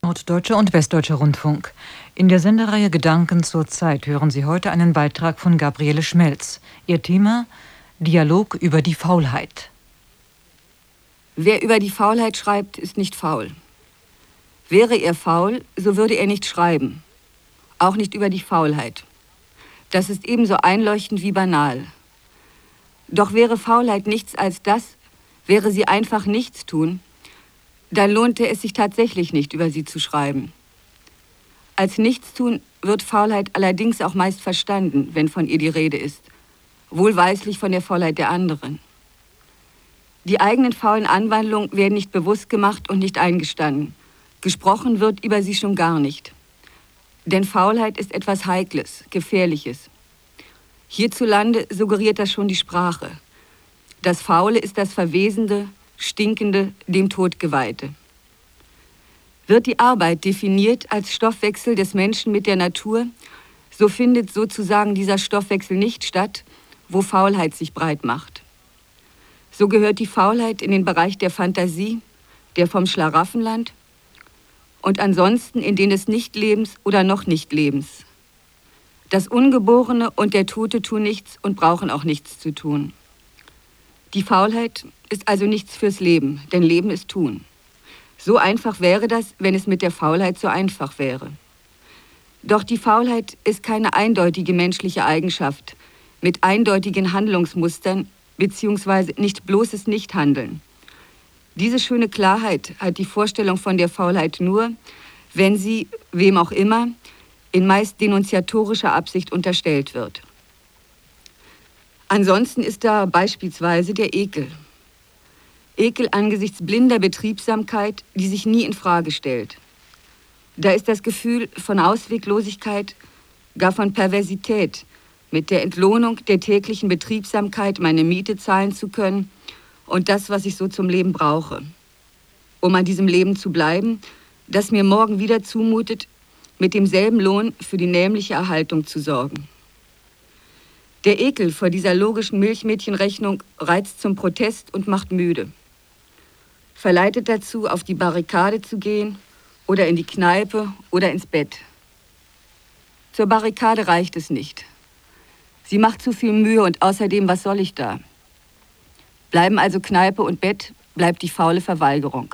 Norddeutscher und Westdeutscher Rundfunk. In der Sendereihe Gedanken zur Zeit hören Sie heute einen Beitrag von Gabriele Schmelz. Ihr Thema: Dialog über die Faulheit. Wer über die Faulheit schreibt, ist nicht faul. Wäre er faul, so würde er nicht schreiben. Auch nicht über die Faulheit. Das ist ebenso einleuchtend wie banal. Doch wäre Faulheit nichts als das, wäre sie einfach nichts tun, dann lohnte es sich tatsächlich nicht, über sie zu schreiben. Als Nichtstun wird Faulheit allerdings auch meist verstanden, wenn von ihr die Rede ist, wohlweislich von der Faulheit der anderen. Die eigenen faulen Anwandlungen werden nicht bewusst gemacht und nicht eingestanden. Gesprochen wird über sie schon gar nicht. Denn Faulheit ist etwas Heikles, Gefährliches. Hierzulande suggeriert das schon die Sprache. Das Faule ist das Verwesende, Stinkende, dem Tod geweihte. Wird die Arbeit definiert als Stoffwechsel des Menschen mit der Natur, so findet sozusagen dieser Stoffwechsel nicht statt, wo Faulheit sich breit macht. So gehört die Faulheit in den Bereich der Fantasie, der vom Schlaraffenland und ansonsten in den des Nichtlebens oder noch Nichtlebens. Das Ungeborene und der Tote tun nichts und brauchen auch nichts zu tun. Die Faulheit ist also nichts fürs Leben, denn Leben ist Tun. So einfach wäre das, wenn es mit der Faulheit so einfach wäre. Doch die Faulheit ist keine eindeutige menschliche Eigenschaft mit eindeutigen Handlungsmustern beziehungsweise nicht bloßes Nichthandeln. Diese schöne Klarheit hat die Vorstellung von der Faulheit nur, wenn sie, wem auch immer, in meist denunziatorischer Absicht unterstellt wird. Ansonsten ist da beispielsweise der Ekel. Ekel angesichts blinder Betriebsamkeit, die sich nie in Frage stellt. Da ist das Gefühl von Ausweglosigkeit, gar von Perversität, mit der Entlohnung der täglichen Betriebsamkeit meine Miete zahlen zu können und das, was ich so zum Leben brauche. Um an diesem Leben zu bleiben, das mir morgen wieder zumutet, mit demselben Lohn für die nämliche Erhaltung zu sorgen. Der Ekel vor dieser logischen Milchmädchenrechnung reizt zum Protest und macht müde. Verleitet dazu, auf die Barrikade zu gehen oder in die Kneipe oder ins Bett. Zur Barrikade reicht es nicht. Sie macht zu viel Mühe und außerdem, was soll ich da? Bleiben also Kneipe und Bett, bleibt die faule Verweigerung.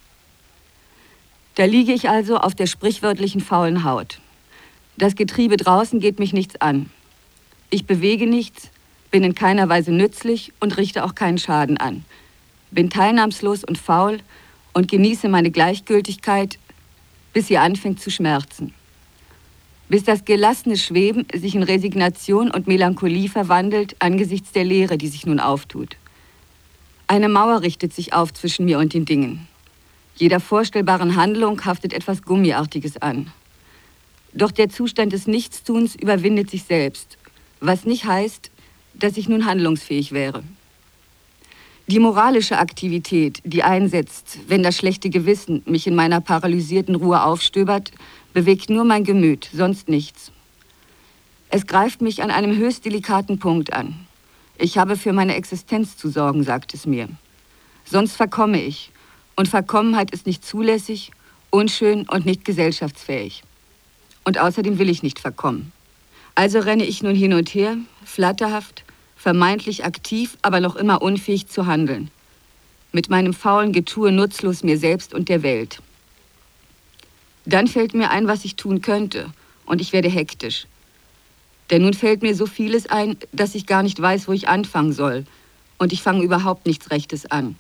Da liege ich also auf der sprichwörtlichen faulen Haut. Das Getriebe draußen geht mich nichts an. Ich bewege nichts, bin in keiner Weise nützlich und richte auch keinen Schaden an. Bin teilnahmslos und faul und genieße meine Gleichgültigkeit, bis sie anfängt zu schmerzen. Bis das gelassene Schweben sich in Resignation und Melancholie verwandelt angesichts der Leere, die sich nun auftut. Eine Mauer richtet sich auf zwischen mir und den Dingen. Jeder vorstellbaren Handlung haftet etwas Gummiartiges an. Doch der Zustand des Nichtstuns überwindet sich selbst, was nicht heißt, dass ich nun handlungsfähig wäre. Die moralische Aktivität, die einsetzt, wenn das schlechte Gewissen mich in meiner paralysierten Ruhe aufstöbert, bewegt nur mein Gemüt, sonst nichts. Es greift mich an einem höchst delikaten Punkt an. Ich habe für meine Existenz zu sorgen, sagt es mir. Sonst verkomme ich. Und Verkommenheit ist nicht zulässig, unschön und nicht gesellschaftsfähig. Und außerdem will ich nicht verkommen. Also renne ich nun hin und her, flatterhaft, vermeintlich aktiv, aber noch immer unfähig zu handeln. Mit meinem faulen Getue nutzlos mir selbst und der Welt. Dann fällt mir ein, was ich tun könnte, und ich werde hektisch. Denn nun fällt mir so vieles ein, dass ich gar nicht weiß, wo ich anfangen soll. Und ich fange überhaupt nichts Rechtes an.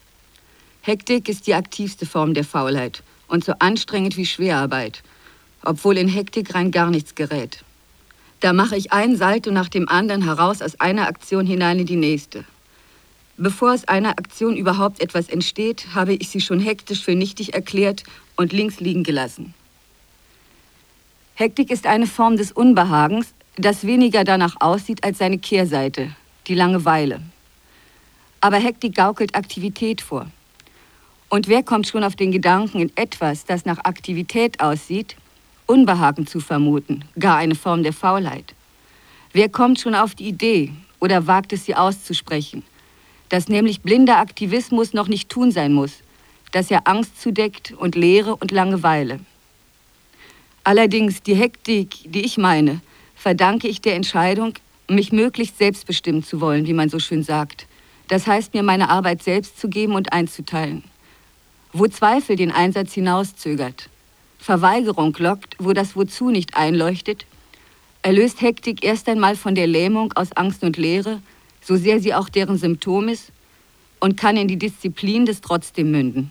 Hektik ist die aktivste Form der Faulheit und so anstrengend wie Schwerarbeit, obwohl in Hektik rein gar nichts gerät. Da mache ich ein Salto nach dem anderen heraus aus einer Aktion hinein in die nächste. Bevor aus einer Aktion überhaupt etwas entsteht, habe ich sie schon hektisch für nichtig erklärt und links liegen gelassen. Hektik ist eine Form des Unbehagens, das weniger danach aussieht als seine Kehrseite, die Langeweile. Aber Hektik gaukelt Aktivität vor. Und wer kommt schon auf den Gedanken, in etwas, das nach Aktivität aussieht, Unbehagen zu vermuten, gar eine Form der Faulheit? Wer kommt schon auf die Idee oder wagt es, sie auszusprechen, dass nämlich blinder Aktivismus noch nicht Tun sein muss, dass er Angst zudeckt und Leere und Langeweile. Allerdings die Hektik, die ich meine, verdanke ich der Entscheidung, mich möglichst selbstbestimmen zu wollen, wie man so schön sagt. Das heißt, mir meine Arbeit selbst zu geben und einzuteilen. Wo Zweifel den Einsatz hinauszögert, Verweigerung lockt, wo das Wozu nicht einleuchtet, erlöst Hektik erst einmal von der Lähmung aus Angst und Leere, so sehr sie auch deren Symptom ist, und kann in die Disziplin des Trotzdem münden.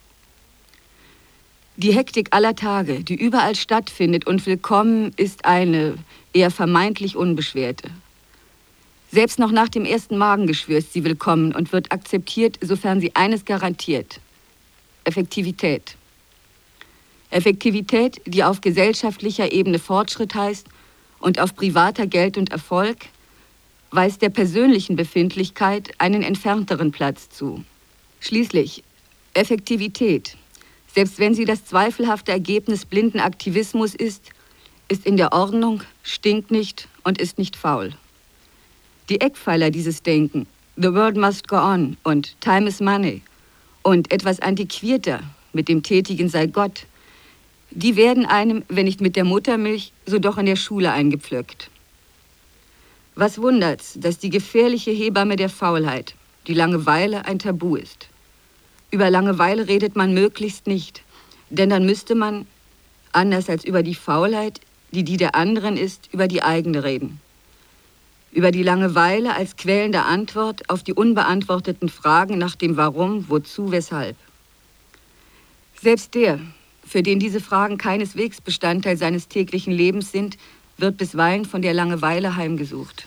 Die Hektik aller Tage, die überall stattfindet und willkommen, ist eine eher vermeintlich unbeschwerte. Selbst noch nach dem ersten Magengeschwür ist sie willkommen und wird akzeptiert, sofern sie eines garantiert: Effektivität. Effektivität, die auf gesellschaftlicher Ebene Fortschritt heißt und auf privater Geld und Erfolg, weist der persönlichen Befindlichkeit einen entfernteren Platz zu. Schließlich, Effektivität, selbst wenn sie das zweifelhafte Ergebnis blinden Aktivismus ist in der Ordnung, stinkt nicht und ist nicht faul. Die Eckpfeiler dieses Denken, The World Must Go On und Time is Money und etwas antiquierter, mit dem Tätigen sei Gott, die werden einem, wenn nicht mit der Muttermilch, so doch in der Schule eingepflückt. Was wundert's, dass die gefährliche Hebamme der Faulheit, die Langeweile, ein Tabu ist. Über Langeweile redet man möglichst nicht, denn dann müsste man, anders als über die Faulheit, die der anderen ist, über die eigene reden. Über die Langeweile als quälende Antwort auf die unbeantworteten Fragen nach dem Warum, Wozu, Weshalb. Selbst der, für den diese Fragen keineswegs Bestandteil seines täglichen Lebens sind, wird bisweilen von der Langeweile heimgesucht.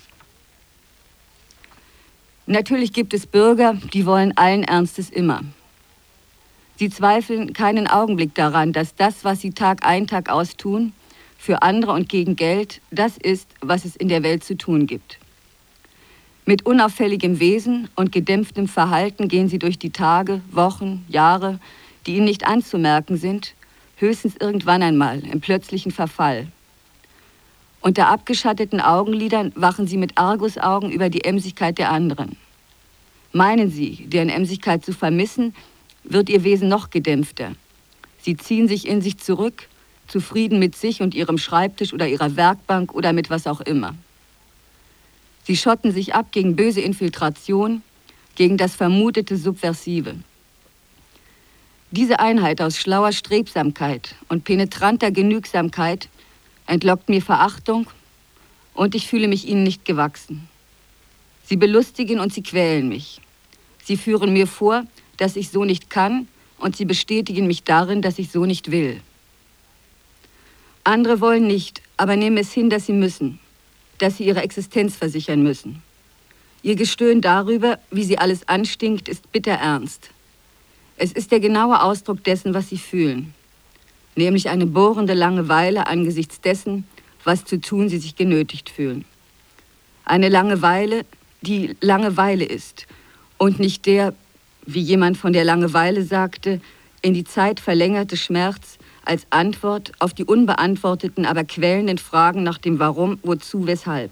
Natürlich gibt es Bürger, die wollen allen Ernstes immer. Sie zweifeln keinen Augenblick daran, dass das, was sie Tag ein, Tag aus tun, für andere und gegen Geld, das ist, was es in der Welt zu tun gibt. Mit unauffälligem Wesen und gedämpftem Verhalten gehen sie durch die Tage, Wochen, Jahre, die ihnen nicht anzumerken sind, höchstens irgendwann einmal im plötzlichen Verfall. Unter abgeschatteten Augenlidern wachen sie mit Argusaugen über die Emsigkeit der anderen. Meinen sie, deren Emsigkeit zu vermissen, wird ihr Wesen noch gedämpfter. Sie ziehen sich in sich zurück, zufrieden mit sich und ihrem Schreibtisch oder ihrer Werkbank oder mit was auch immer. Sie schotten sich ab gegen böse Infiltration, gegen das vermutete Subversive. Diese Einheit aus schlauer Strebsamkeit und penetranter Genügsamkeit entlockt mir Verachtung und ich fühle mich ihnen nicht gewachsen. Sie belustigen und sie quälen mich. Sie führen mir vor, dass ich so nicht kann und sie bestätigen mich darin, dass ich so nicht will. Andere wollen nicht, aber nehmen es hin, dass sie müssen, dass sie ihre Existenz versichern müssen. Ihr Gestöhn darüber, wie sie alles anstinkt, ist bitter ernst. Es ist der genaue Ausdruck dessen, was sie fühlen, nämlich eine bohrende Langeweile angesichts dessen, was zu tun sie sich genötigt fühlen. Eine Langeweile, die Langeweile ist und nicht der, wie jemand von der Langeweile sagte, in die Zeit verlängerte Schmerz als Antwort auf die unbeantworteten, aber quälenden Fragen nach dem Warum, Wozu, Weshalb.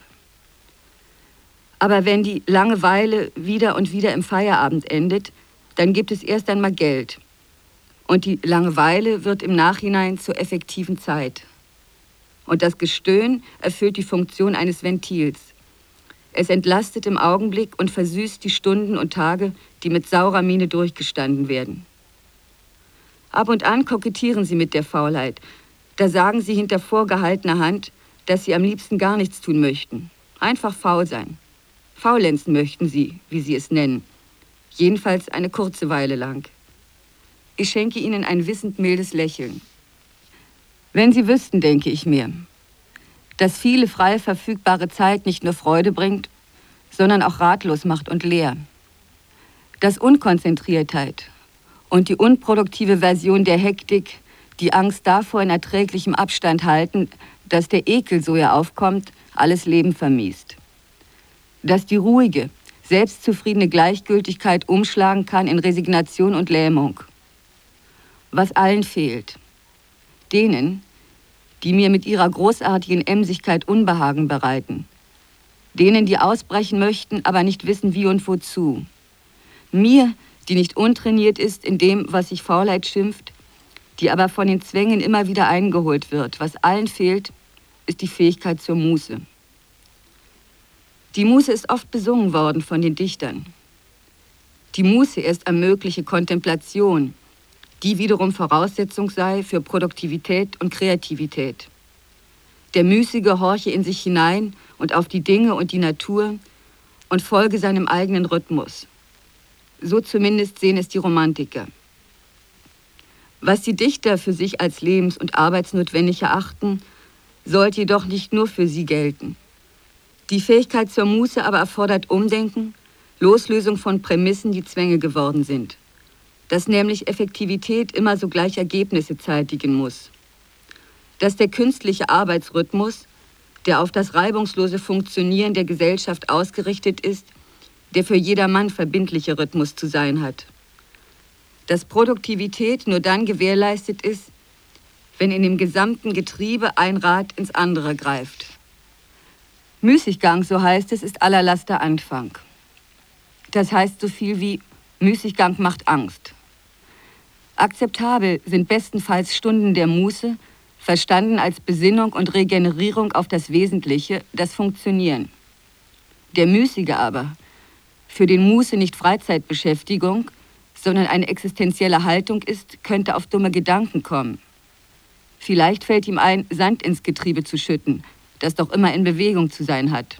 Aber wenn die Langeweile wieder und wieder im Feierabend endet, dann gibt es erst einmal Geld. Und die Langeweile wird im Nachhinein zur effektiven Zeit. Und das Gestöhn erfüllt die Funktion eines Ventils. Es entlastet im Augenblick und versüßt die Stunden und Tage, die mit saurer Miene durchgestanden werden. Ab und an kokettieren sie mit der Faulheit. Da sagen sie hinter vorgehaltener Hand, dass sie am liebsten gar nichts tun möchten. Einfach faul sein. Faulenzen möchten sie, wie sie es nennen. Jedenfalls eine kurze Weile lang. Ich schenke ihnen ein wissend mildes Lächeln. Wenn sie wüssten, denke ich mir, dass viele frei verfügbare Zeit nicht nur Freude bringt, sondern auch ratlos macht und leer. Dass Unkonzentriertheit und die unproduktive Version der Hektik die Angst davor in erträglichem Abstand halten, dass der Ekel, so er aufkommt, alles Leben vermiest. Dass die ruhige, selbstzufriedene Gleichgültigkeit umschlagen kann in Resignation und Lähmung. Was allen fehlt. Denen, die mir mit ihrer großartigen Emsigkeit Unbehagen bereiten. Denen, die ausbrechen möchten, aber nicht wissen, wie und wozu. Mir, die nicht untrainiert ist in dem, was sich Faulheit schimpft, die aber von den Zwängen immer wieder eingeholt wird. Was allen fehlt, ist die Fähigkeit zur Muße. Die Muße ist oft besungen worden von den Dichtern. Die Muße erst ermögliche Kontemplation, die wiederum Voraussetzung sei für Produktivität und Kreativität. Der Müßige horche in sich hinein und auf die Dinge und die Natur und folge seinem eigenen Rhythmus. So zumindest sehen es die Romantiker. Was die Dichter für sich als lebens- und arbeitsnotwendig erachten, sollte jedoch nicht nur für sie gelten. Die Fähigkeit zur Muße aber erfordert Umdenken, Loslösung von Prämissen, die Zwänge geworden sind. Dass nämlich Effektivität immer sogleich Ergebnisse zeitigen muss. Dass der künstliche Arbeitsrhythmus, der auf das reibungslose Funktionieren der Gesellschaft ausgerichtet ist, der für jedermann verbindliche Rhythmus zu sein hat. Dass Produktivität nur dann gewährleistet ist, wenn in dem gesamten Getriebe ein Rad ins andere greift. Müßiggang, so heißt es, ist aller Laster Anfang. Das heißt so viel wie Müßiggang macht Angst. Akzeptabel sind bestenfalls Stunden der Muße, verstanden als Besinnung und Regenerierung auf das Wesentliche, das Funktionieren. Der Müßige aber, für den Muße nicht Freizeitbeschäftigung, sondern eine existenzielle Haltung ist, könnte auf dumme Gedanken kommen. Vielleicht fällt ihm ein, Sand ins Getriebe zu schütten, das doch immer in Bewegung zu sein hat.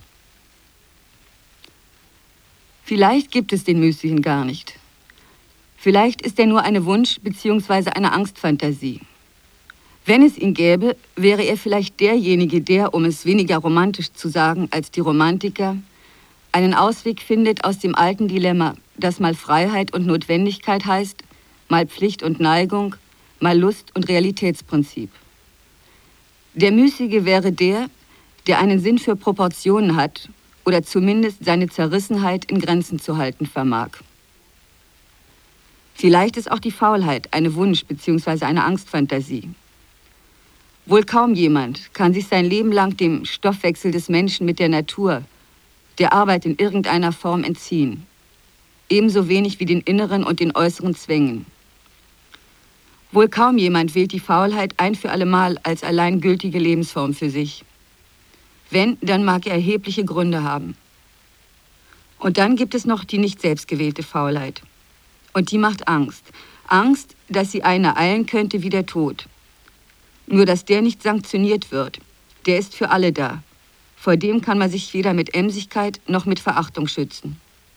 Vielleicht gibt es den Müßigen gar nicht. Vielleicht ist er nur eine Wunsch- bzw. eine Angstfantasie. Wenn es ihn gäbe, wäre er vielleicht derjenige, der, um es weniger romantisch zu sagen als die Romantiker, einen Ausweg findet aus dem alten Dilemma, das mal Freiheit und Notwendigkeit heißt, mal Pflicht und Neigung, mal Lust und Realitätsprinzip. Der Müßige wäre der, der einen Sinn für Proportionen hat oder zumindest seine Zerrissenheit in Grenzen zu halten vermag. Vielleicht ist auch die Faulheit eine Wunsch- bzw. eine Angstfantasie. Wohl kaum jemand kann sich sein Leben lang dem Stoffwechsel des Menschen mit der Natur, der Arbeit in irgendeiner Form entziehen. Ebenso wenig wie den inneren und den äußeren Zwängen. Wohl kaum jemand wählt die Faulheit ein für allemal als allein gültige Lebensform für sich. Wenn, dann mag er erhebliche Gründe haben. Und dann gibt es noch die nicht selbstgewählte Faulheit. Und die macht Angst. Angst, dass sie einen ereilen könnte wie der Tod. Nur, dass der nicht sanktioniert wird. Der ist für alle da. Vor dem kann man sich weder mit Emsigkeit noch mit Verachtung schützen.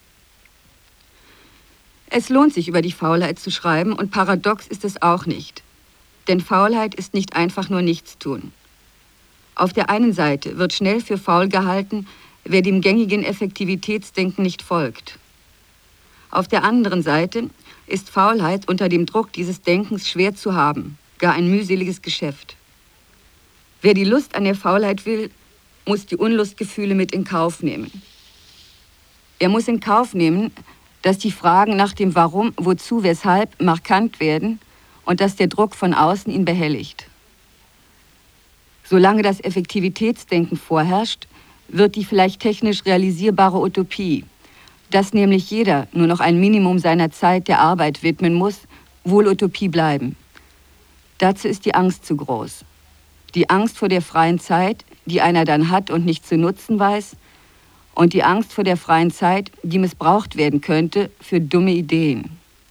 Es lohnt sich, über die Faulheit zu schreiben, und paradox ist es auch nicht. Denn Faulheit ist nicht einfach nur Nichtstun. Auf der einen Seite wird schnell für faul gehalten, wer dem gängigen Effektivitätsdenken nicht folgt. Auf der anderen Seite ist Faulheit unter dem Druck dieses Denkens schwer zu haben, gar ein mühseliges Geschäft. Wer die Lust an der Faulheit will, muss die Unlustgefühle mit in Kauf nehmen. Er muss in Kauf nehmen, dass die Fragen nach dem Warum, Wozu, Weshalb markant werden und dass der Druck von außen ihn behelligt. Solange das Effektivitätsdenken vorherrscht, wird die vielleicht technisch realisierbare Utopie, dass nämlich jeder nur noch ein Minimum seiner Zeit der Arbeit widmen muss, wohl Utopie bleiben. Dazu ist die Angst zu groß. Die Angst vor der freien Zeit, die einer dann hat und nicht zu nutzen weiß, und die Angst vor der freien Zeit, die missbraucht werden könnte für dumme Ideen.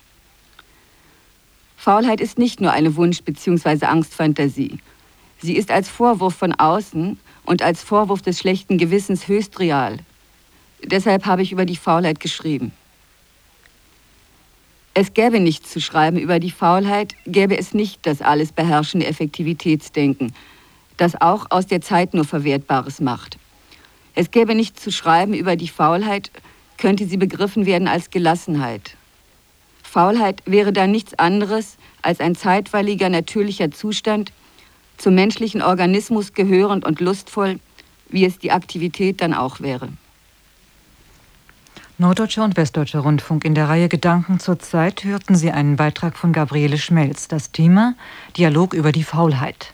Faulheit ist nicht nur eine Wunsch- bzw. Angstfantasie. Sie ist als Vorwurf von außen und als Vorwurf des schlechten Gewissens höchst real. Deshalb habe ich über die Faulheit geschrieben. Es gäbe nichts zu schreiben über die Faulheit, gäbe es nicht das alles beherrschende Effektivitätsdenken, das auch aus der Zeit nur Verwertbares macht. Es gäbe nichts zu schreiben über die Faulheit, könnte sie begriffen werden als Gelassenheit. Faulheit wäre dann nichts anderes als ein zeitweiliger natürlicher Zustand, zum menschlichen Organismus gehörend und lustvoll, wie es die Aktivität dann auch wäre. Norddeutscher und Westdeutscher Rundfunk. In der Reihe Gedanken zur Zeit hörten Sie einen Beitrag von Gabriele Schmelz. Das Thema: Dialog über die Faulheit.